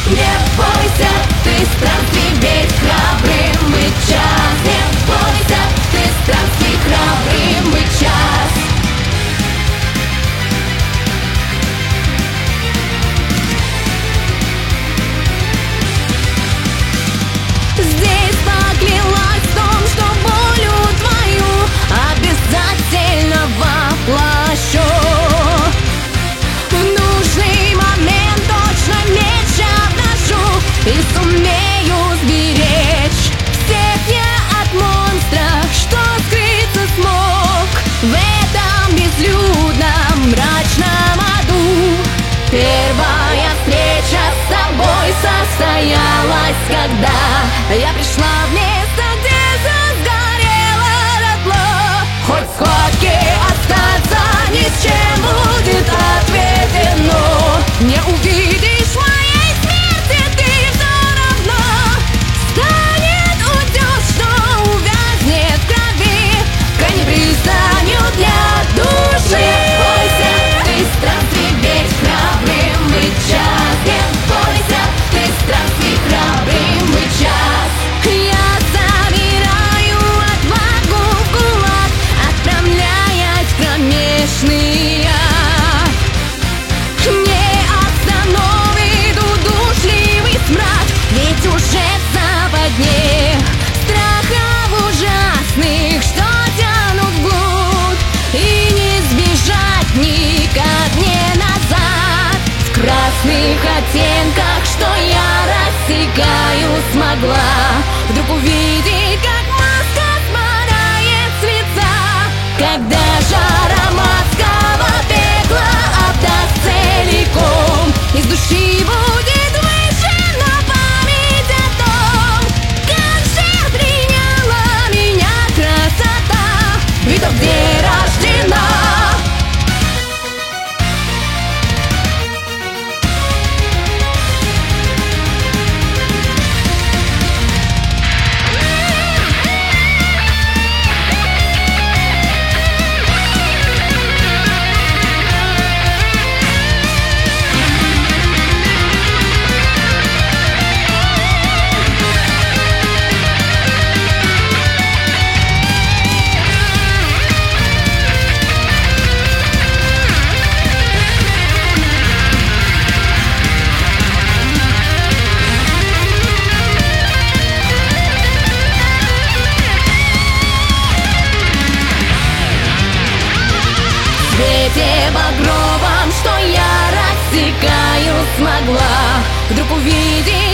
Не бойся, ты странствий ведь храбрым быть час. Не бойся, ты странствий храбрым быть час. Здесь поклялась в том, что волю твою обязательно воплощу. В нужный момент точно меч обношу и сумею сберечь всех я от монстров, что скрыться смог в этом безлюдном мрачном аду. Первая встреча с тобой состоялась, когда я пришла в место, где сгорело дотла. Хоть в схватке остаться ни с чем будет ответено. Не увидишь моей смерти, ты все равно. Станет утес, что увязнет в крови, крайней пристанью для души. Не бойся, ты странствий ведь храбрым быть час. Не бойся, ты странствий храбрым быть час. Я собираю отвагу в кулак, отправляясь в кромешный ад. Не остановит удушливый смрад, ведь уже в западне страхов ужасных, что тянут вглубь, и не сбежать никак не назад. В красных оттенках, что я рассекаю, смогла вдруг увидеть, как маска спадает с лица. Когда жар ароматского пекла отдаст целиком, из души будет выжжена память о том, как же приняла меня красота, ведь то, где рождена. В свете багровом, что я рассекаю, смогла вдруг увидеть